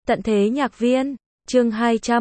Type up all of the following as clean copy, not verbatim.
Tận thế nhạc viên, chương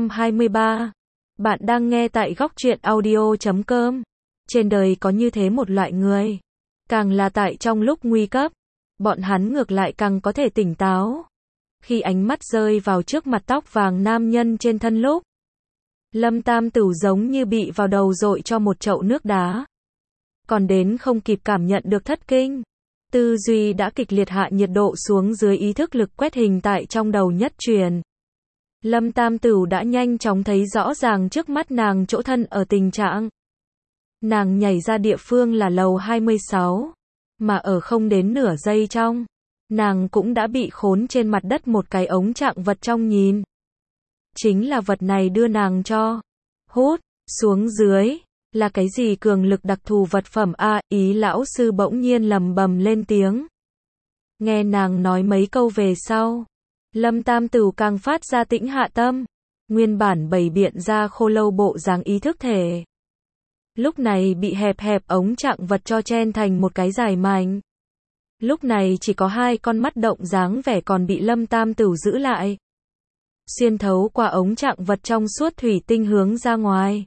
223. Bạn đang nghe tại góc truyện audio.com. Trên đời có như thế một loại người. Càng là tại trong lúc nguy cấp, bọn hắn ngược lại càng có thể tỉnh táo. Khi ánh mắt rơi vào trước mặt tóc vàng nam nhân trên thân lúc, Lâm Tam Tửu giống như bị vào đầu dội cho một chậu nước đá. Còn đến không kịp cảm nhận được thất kinh. Tư duy đã kịch liệt hạ nhiệt độ xuống dưới ý thức lực quét hình tại trong đầu nhất truyền. Lâm Tam Tửu đã nhanh chóng thấy rõ ràng trước mắt nàng chỗ thân ở tình trạng. Nàng nhảy ra địa phương là lầu 26, mà ở không đến nửa giây trong, nàng cũng đã bị khốn trên mặt đất một cái ống trạng vật trong nhìn. Chính là vật này đưa nàng cho hút xuống dưới. Là cái gì cường lực đặc thù vật phẩm a? Ý lão sư bỗng nhiên lầm bầm lên tiếng. Nghe nàng nói mấy câu về sau, Lâm Tam Tửu càng phát ra tĩnh hạ tâm. Nguyên bản bày biện ra khô lâu bộ dáng ý thức thể, lúc này bị hẹp ống trạng vật cho chen thành một cái dài mảnh. Lúc này chỉ có hai con mắt động dáng vẻ còn bị Lâm Tam Tửu giữ lại. Xuyên thấu qua ống trạng vật trong suốt thủy tinh hướng ra ngoài.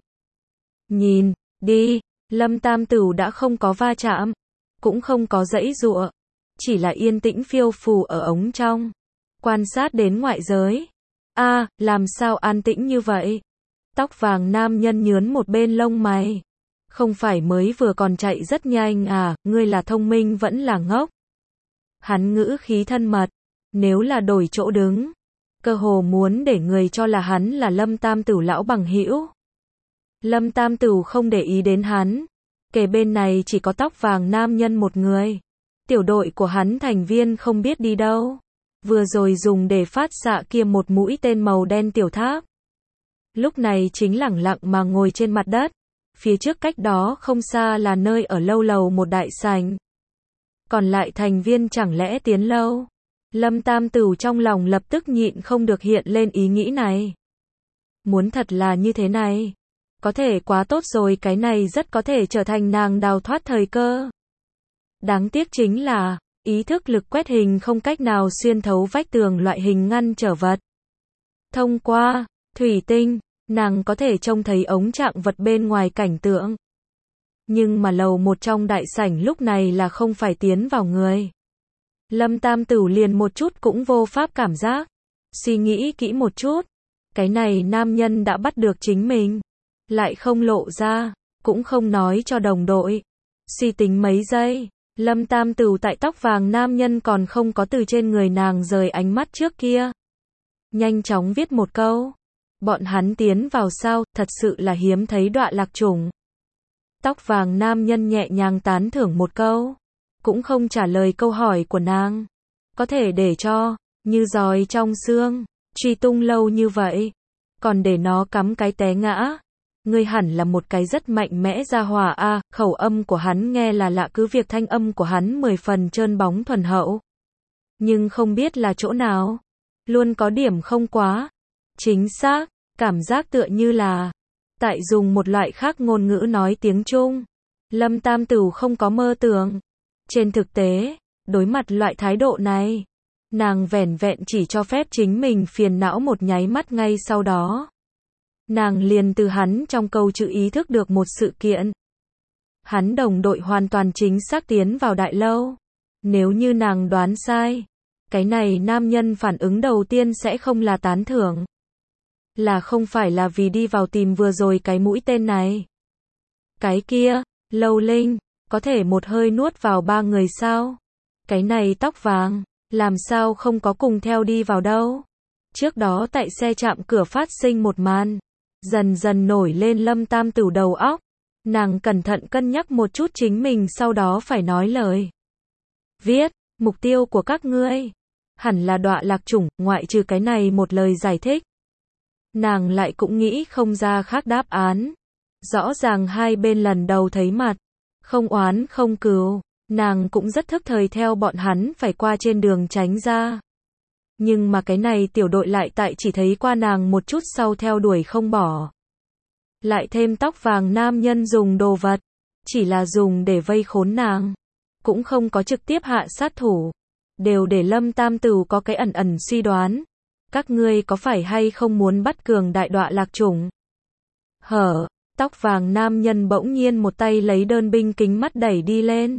Nhìn đi, Lâm Tam Tửu đã không có va chạm, cũng không có giãy giụa, chỉ là yên tĩnh phiêu phù ở ống trong, quan sát đến ngoại giới. A, làm sao an tĩnh như vậy? Tóc vàng nam nhân nhướn một bên lông mày. Không phải mới vừa còn chạy rất nhanh à, ngươi là thông minh vẫn là ngốc? Hắn ngữ khí thân mật, nếu là đổi chỗ đứng, cơ hồ muốn để người cho là hắn là Lâm Tam Tửu lão bằng hữu. Lâm Tam Tửu không để ý đến hắn. Kề bên này chỉ có tóc vàng nam nhân một người. Tiểu đội của hắn thành viên không biết đi đâu. Vừa rồi dùng để phát xạ kia một mũi tên màu đen tiểu tháp. Lúc này chính lẳng lặng mà ngồi trên mặt đất. Phía trước cách đó không xa là nơi ở lâu lầu một đại sảnh. Còn lại thành viên chẳng lẽ tiến lâu? Lâm Tam Tửu trong lòng lập tức nhịn không được hiện lên ý nghĩ này. Muốn thật là như thế này, có thể quá tốt rồi, cái này rất có thể trở thành nàng đào thoát thời cơ. Đáng tiếc chính là, ý thức lực quét hình không cách nào xuyên thấu vách tường loại hình ngăn trở vật. Thông qua thủy tinh, nàng có thể trông thấy ống trạng vật bên ngoài cảnh tượng. Nhưng mà lầu một trong đại sảnh lúc này là không phải tiến vào người. Lâm Tam Tửu liền một chút cũng vô pháp cảm giác. Suy nghĩ kỹ một chút, cái này nam nhân đã bắt được chính mình, lại không lộ ra, cũng không nói cho đồng đội. Suy tính mấy giây, Lâm Tam Tửu tại tóc vàng nam nhân còn không có từ trên người nàng rời ánh mắt trước kia. Nhanh chóng viết một câu. Bọn hắn tiến vào sao, thật sự là hiếm thấy đọa lạc chủng. Tóc vàng nam nhân nhẹ nhàng tán thưởng một câu, cũng không trả lời câu hỏi của nàng. Có thể để cho, như giòi trong xương, truy tung lâu như vậy, còn để nó cắm cái té ngã. Ngươi hẳn là một cái rất mạnh mẽ gia hỏa a. Khẩu âm của hắn nghe là lạ, cứ việc thanh âm của hắn 10 phần trơn bóng thuần hậu. Nhưng không biết là chỗ nào, luôn có điểm không quá chính xác, cảm giác tựa như là tại dùng một loại khác ngôn ngữ nói tiếng Trung. Lâm Tam Tửu không có mơ tưởng. Trên thực tế, đối mặt loại thái độ này, nàng vẻn vẹn chỉ cho phép chính mình phiền não một nháy mắt, ngay sau đó nàng liền từ hắn trong câu chữ ý thức được một sự kiện. Hắn đồng đội hoàn toàn chính xác tiến vào đại lâu. Nếu như nàng đoán sai, cái này nam nhân phản ứng đầu tiên sẽ không là tán thưởng. Là không phải là vì đi vào tìm vừa rồi cái mũi tên này. Cái kia, Lâu Linh, có thể một hơi nuốt vào 3 người sao? Cái này tóc vàng, làm sao không có cùng theo đi vào đâu? Trước đó tại xe chạm cửa phát sinh một màn, dần dần nổi lên Lâm Tam Tửu đầu óc. Nàng cẩn thận cân nhắc một chút chính mình sau đó phải nói lời. Viết, mục tiêu của các ngươi hẳn là đọa lạc chủng, ngoại trừ cái này một lời giải thích. Nàng lại cũng nghĩ không ra khác đáp án. Rõ ràng hai bên lần đầu thấy mặt, không oán không cừu, nàng cũng rất thức thời theo bọn hắn phải qua trên đường tránh ra. Nhưng mà cái này tiểu đội lại tại chỉ thấy qua nàng một chút sau theo đuổi không bỏ. Lại thêm tóc vàng nam nhân dùng đồ vật, chỉ là dùng để vây khốn nàng, cũng không có trực tiếp hạ sát thủ. Đều để Lâm Tam Tửu có cái ẩn ẩn suy đoán. Các ngươi có phải hay không muốn bắt cường đại đọa lạc chủng? Hở, tóc vàng nam nhân bỗng nhiên một tay lấy đơn binh kính mắt đẩy đi lên.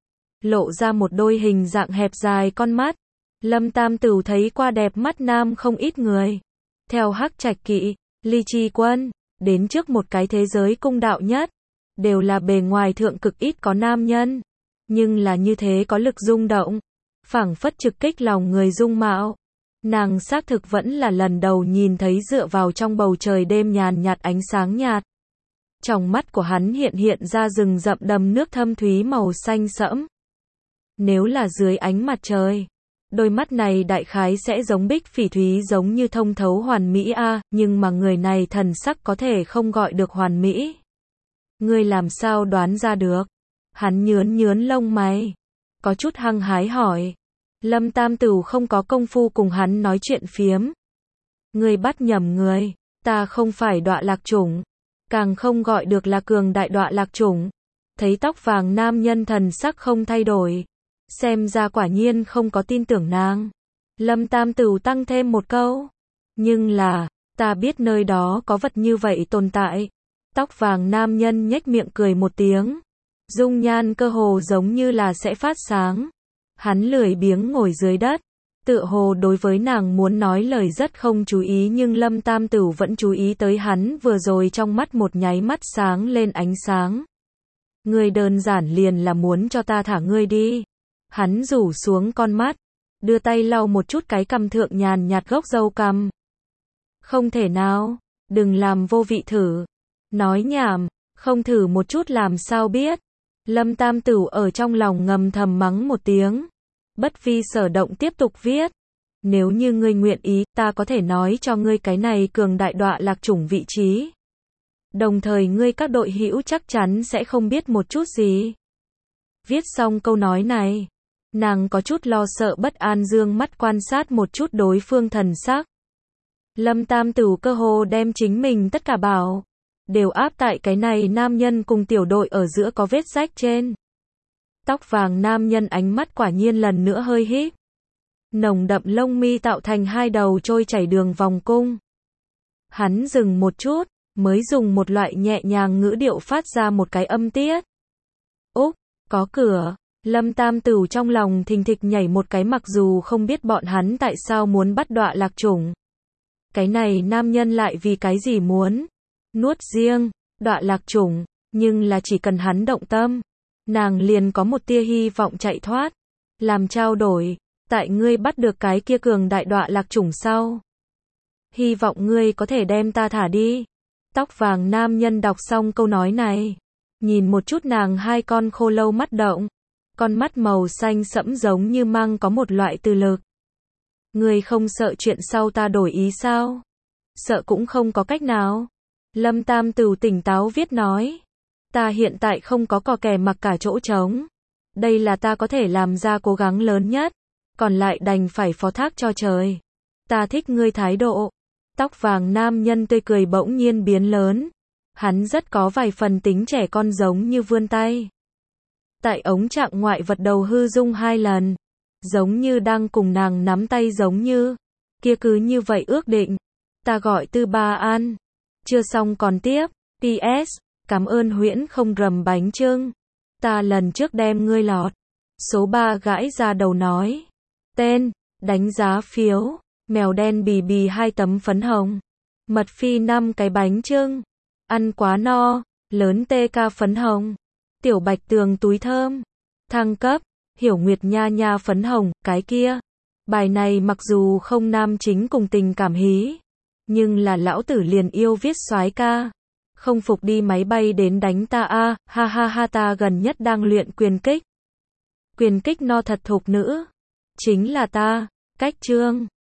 Lộ ra một đôi hình dạng hẹp dài con mắt. Lâm Tam Tửu thấy qua đẹp mắt nam không ít người. Theo Hắc Trạch Kỵ, Ly Chi Quân, đến trước một cái thế giới cung đạo nhất. Đều là bề ngoài thượng cực ít có nam nhân. Nhưng là như thế có lực rung động. Phảng phất trực kích lòng người dung mạo. Nàng xác thực vẫn là lần đầu nhìn thấy dựa vào trong bầu trời đêm nhàn nhạt ánh sáng nhạt. Trong mắt của hắn hiện ra rừng rậm đầm nước thâm thúy màu xanh sẫm. Nếu là dưới ánh mặt trời, đôi mắt này đại khái sẽ giống bích phỉ thúy giống như thông thấu hoàn mỹ a, nhưng mà người này thần sắc có thể không gọi được hoàn mỹ. Ngươi làm sao đoán ra được? Hắn nhướn lông mày, có chút hăng hái hỏi. Lâm Tam Tửu không có công phu cùng hắn nói chuyện phiếm. Ngươi bắt nhầm người, ta không phải đọa lạc chủng, càng không gọi được là cường đại đọa lạc chủng. Thấy tóc vàng nam nhân thần sắc không thay đổi, xem ra quả nhiên không có tin tưởng nàng. Lâm Tam Tửu tăng thêm một câu, nhưng là, ta biết nơi đó có vật như vậy tồn tại. Tóc vàng nam nhân nhếch miệng cười một tiếng, dung nhan cơ hồ giống như là sẽ phát sáng. Hắn lười biếng ngồi dưới đất, tựa hồ đối với nàng muốn nói lời rất không chú ý, nhưng Lâm Tam Tửu vẫn chú ý tới hắn vừa rồi trong mắt một nháy mắt sáng lên ánh sáng. Ngươi đơn giản liền là muốn cho ta thả ngươi đi. Hắn rủ xuống con mắt, đưa tay lau một chút cái cằm thượng nhàn nhạt gốc râu cằm. Không thể nào, đừng làm vô vị thử. Nói nhảm, không thử một chút làm sao biết. Lâm Tam Tửu ở trong lòng ngầm thầm mắng một tiếng. Bất vi sở động tiếp tục viết. Nếu như ngươi nguyện ý, ta có thể nói cho ngươi cái này cường đại đọa lạc chủng vị trí. Đồng thời ngươi các đội hữu chắc chắn sẽ không biết một chút gì. Viết xong câu nói này, nàng có chút lo sợ bất an dương mắt quan sát một chút đối phương thần sắc. Lâm Tam Tửu cơ hồ đem chính mình tất cả bảo đều áp tại cái này nam nhân cùng tiểu đội ở giữa có vết rách trên. Tóc vàng nam nhân ánh mắt quả nhiên lần nữa hơi híp. Nồng đậm lông mi tạo thành hai đầu trôi chảy đường vòng cung. Hắn dừng một chút, mới dùng một loại nhẹ nhàng ngữ điệu phát ra một cái âm tiết. Úc, có cửa. Lâm Tam Tửu trong lòng thình thịch nhảy một cái, mặc dù không biết bọn hắn tại sao muốn bắt đọa lạc chủng. Cái này nam nhân lại vì cái gì muốn nuốt riêng đọa lạc chủng, nhưng là chỉ cần hắn động tâm, nàng liền có một tia hy vọng chạy thoát. Làm trao đổi, tại ngươi bắt được cái kia cường đại đọa lạc chủng sau, hy vọng ngươi có thể đem ta thả đi. Tóc vàng nam nhân đọc xong câu nói này, nhìn một chút nàng hai con khô lâu mắt động, con mắt màu xanh sẫm giống như mang có một loại từ lực. Ngươi không sợ chuyện sau ta đổi ý sao? Sợ cũng không có cách nào. Lâm Tam Tửu tỉnh táo viết nói. Ta hiện tại không có cò kè mặc cả chỗ trống. Đây là ta có thể làm ra cố gắng lớn nhất. Còn lại đành phải phó thác cho trời. Ta thích ngươi thái độ. Tóc vàng nam nhân tươi cười bỗng nhiên biến lớn. Hắn rất có vài phần tính trẻ con giống như vươn tay. Tại ống trạng ngoại vật đầu hư dung hai lần. Giống như đang cùng nàng nắm tay giống như. Kia cứ như vậy ước định. Ta gọi Tư Ba An. Chưa xong còn tiếp. PS. Cảm ơn Huyễn không rầm bánh chưng. Ta lần trước đem ngươi lọt. Số 3 gãi ra đầu nói. Tên. Đánh giá phiếu. Mèo đen bì bì 2 tấm phấn hồng. Mật phi 5 cái bánh chưng. Ăn quá no. Lớn TK phấn hồng. Tiểu bạch tường túi thơm. Thăng cấp. Hiểu Nguyệt nha nha phấn hồng. Cái kia. Bài này mặc dù không nam chính cùng tình cảm hí. Nhưng là lão tử liền yêu viết soái ca. Không phục đi máy bay đến đánh ta a, ha ha ha, ta gần nhất đang luyện quyền kích. Quyền kích no thật thục nữ. Chính là ta. Cách chương.